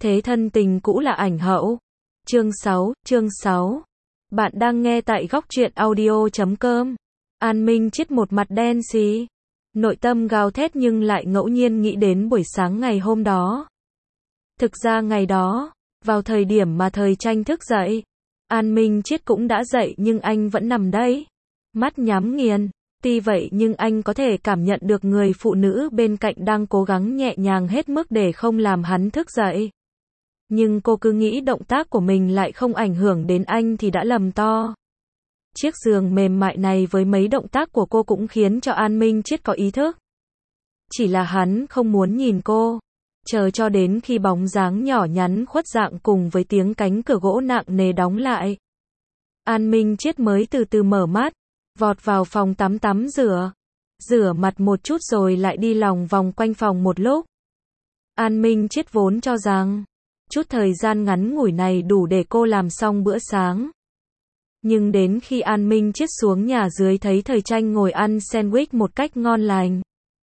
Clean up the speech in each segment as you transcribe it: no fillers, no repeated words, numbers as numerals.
Thế thân tình cũ là ảnh hậu. Chương 6. Bạn đang nghe tại góc truyện audio.com. An Minh Chết một mặt đen xì. Nội tâm gào thét nhưng lại ngẫu nhiên nghĩ đến buổi sáng ngày hôm đó. Thực ra ngày đó, vào thời điểm mà Thời Tranh thức dậy, An Minh Chết cũng đã dậy nhưng anh vẫn nằm đấy. Mắt nhắm nghiền. Tuy vậy nhưng anh có thể cảm nhận được người phụ nữ bên cạnh đang cố gắng nhẹ nhàng hết mức để không làm hắn thức dậy. Nhưng cô cứ nghĩ động tác của mình lại không ảnh hưởng đến anh thì đã lầm to. Chiếc giường mềm mại này với mấy động tác của cô cũng khiến cho An Minh Chết có ý thức. Chỉ là hắn không muốn nhìn cô. Chờ cho đến khi bóng dáng nhỏ nhắn khuất dạng cùng với tiếng cánh cửa gỗ nặng nề đóng lại. An Minh Chết mới từ từ mở mắt, vọt vào phòng tắm rửa mặt một chút rồi lại đi lòng vòng quanh phòng một lúc. An Minh Chết vốn cho rằng chút thời gian ngắn ngủi này đủ để cô làm xong bữa sáng. Nhưng đến khi An Minh Chết xuống nhà dưới thấy Thời Tranh ngồi ăn sandwich một cách ngon lành.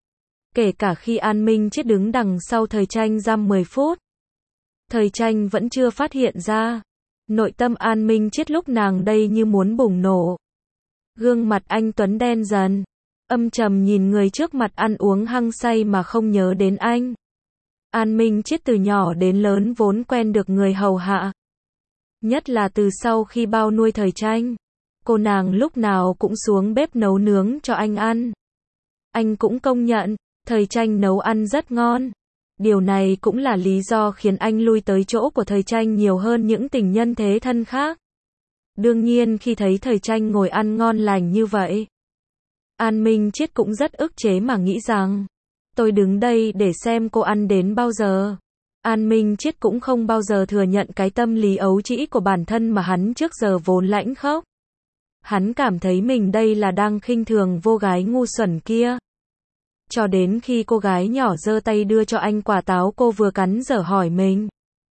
Kể cả khi An Minh Chết đứng đằng sau Thời Tranh dăm 10 phút. Thời Tranh vẫn chưa phát hiện ra. Nội tâm An Minh Chết lúc nàng đây như muốn bùng nổ. Gương mặt anh tuấn đen dần. Âm trầm nhìn người trước mặt ăn uống hăng say mà không nhớ đến anh. An Minh Chết từ nhỏ đến lớn vốn quen được người hầu hạ. Nhất là từ sau khi bao nuôi Thời Tranh. Cô nàng lúc nào cũng xuống bếp nấu nướng cho anh ăn. Anh cũng công nhận, Thời Tranh nấu ăn rất ngon. Điều này cũng là lý do khiến anh lui tới chỗ của Thời Tranh nhiều hơn những tình nhân thế thân khác. Đương nhiên khi thấy Thời Tranh ngồi ăn ngon lành như vậy, An Minh Chết cũng rất ức chế mà nghĩ rằng, tôi đứng đây để xem cô ăn đến bao giờ. An Minh Chết cũng không bao giờ thừa nhận cái tâm lý ấu trĩ của bản thân mà hắn trước giờ vốn lãnh khốc. Hắn cảm thấy mình đây là đang khinh thường cô gái ngu xuẩn kia. Cho đến khi cô gái nhỏ giơ tay đưa cho anh quả táo cô vừa cắn dở hỏi mình.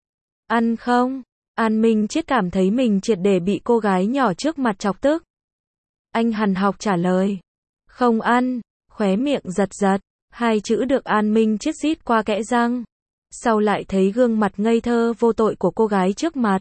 Ăn không? An Minh Chết cảm thấy mình triệt để bị cô gái nhỏ trước mặt chọc tức. Anh hằn học trả lời. Không ăn, khóe miệng giật giật. Hai chữ được An Minh Chết rít qua kẽ răng. Sau lại thấy gương mặt ngây thơ vô tội của cô gái trước mặt.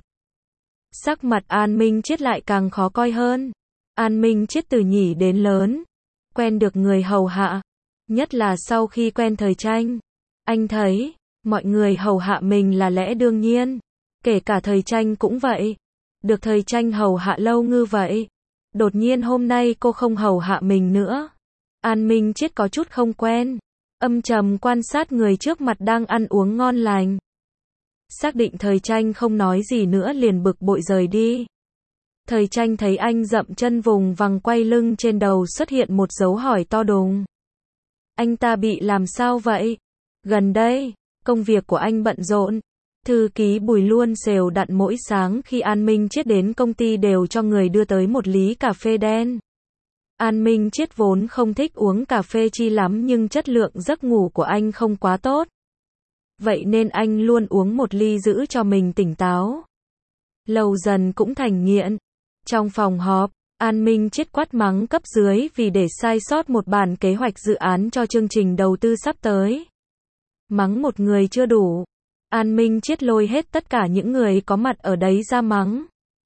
Sắc mặt An Minh Chết lại càng khó coi hơn. An Minh Chết từ nhỉ đến lớn. Quen được người hầu hạ. Nhất là sau khi quen Thời Tranh. Anh thấy, mọi người hầu hạ mình là lẽ đương nhiên. Kể cả Thời Tranh cũng vậy. Được Thời Tranh hầu hạ lâu như vậy. Đột nhiên hôm nay cô không hầu hạ mình nữa. An Minh Chết có chút không quen. Âm trầm quan sát người trước mặt đang ăn uống ngon lành. Xác định Thời Tranh không nói gì nữa liền bực bội rời đi. Thời Tranh thấy anh dậm chân vùng vằng quay lưng trên đầu xuất hiện một dấu hỏi to đùng. Anh ta bị làm sao vậy? Gần đây, công việc của anh bận rộn. Thư ký Bùi luôn đều đặn mỗi sáng khi An Minh Chết đến công ty đều cho người đưa tới một ly cà phê đen. An Minh Chết vốn không thích uống cà phê chi lắm nhưng chất lượng giấc ngủ của anh không quá tốt. Vậy nên anh luôn uống một ly giữ cho mình tỉnh táo. Lâu dần cũng thành nghiện. Trong phòng họp, An Minh Chết quát mắng cấp dưới vì để sai sót một bản kế hoạch dự án cho chương trình đầu tư sắp tới. Mắng một người chưa đủ. An Minh Chết lôi hết tất cả những người có mặt ở đấy ra mắng.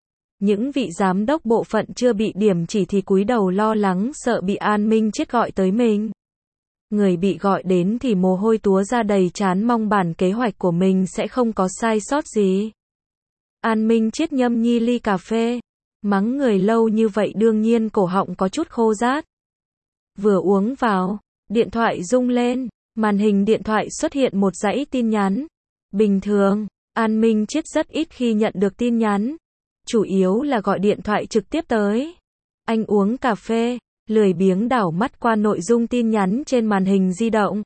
Những vị giám đốc bộ phận chưa bị điểm chỉ thì cúi đầu lo lắng sợ bị An Minh Chết gọi tới mình. Người bị gọi đến thì mồ hôi túa ra đầy trán mong bản kế hoạch của mình sẽ không có sai sót gì. An Minh Chết nhâm nhi ly cà phê. Mắng người lâu như vậy đương nhiên cổ họng có chút khô rát. Vừa uống vào, điện thoại rung lên, màn hình điện thoại xuất hiện một dãy tin nhắn. Bình thường, An Minh Chết rất ít khi nhận được tin nhắn. Chủ yếu là gọi điện thoại trực tiếp tới. Anh uống cà phê, lười biếng đảo mắt qua nội dung tin nhắn trên màn hình di động.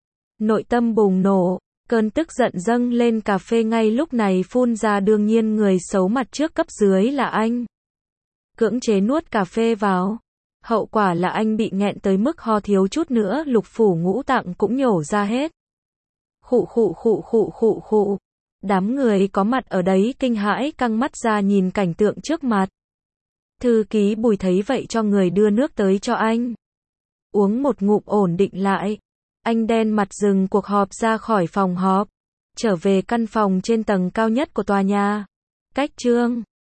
Nội tâm bùng nổ, cơn tức giận dâng lên cà phê ngay lúc này phun ra đương nhiên người xấu mặt trước cấp dưới là anh. Cưỡng chế nuốt cà phê vào. Hậu quả là anh bị nghẹn tới mức ho thiếu chút nữa lục phủ ngũ tạng cũng nhổ ra hết. Khụ. Đám người có mặt ở đấy kinh hãi căng mắt ra nhìn cảnh tượng trước mặt. Thư ký Bùi thấy vậy cho người đưa nước tới cho anh. Uống một ngụm ổn định lại. Anh đen mặt dừng cuộc họp ra khỏi phòng họp. trở về căn phòng trên tầng cao nhất của tòa nhà. Cách Trương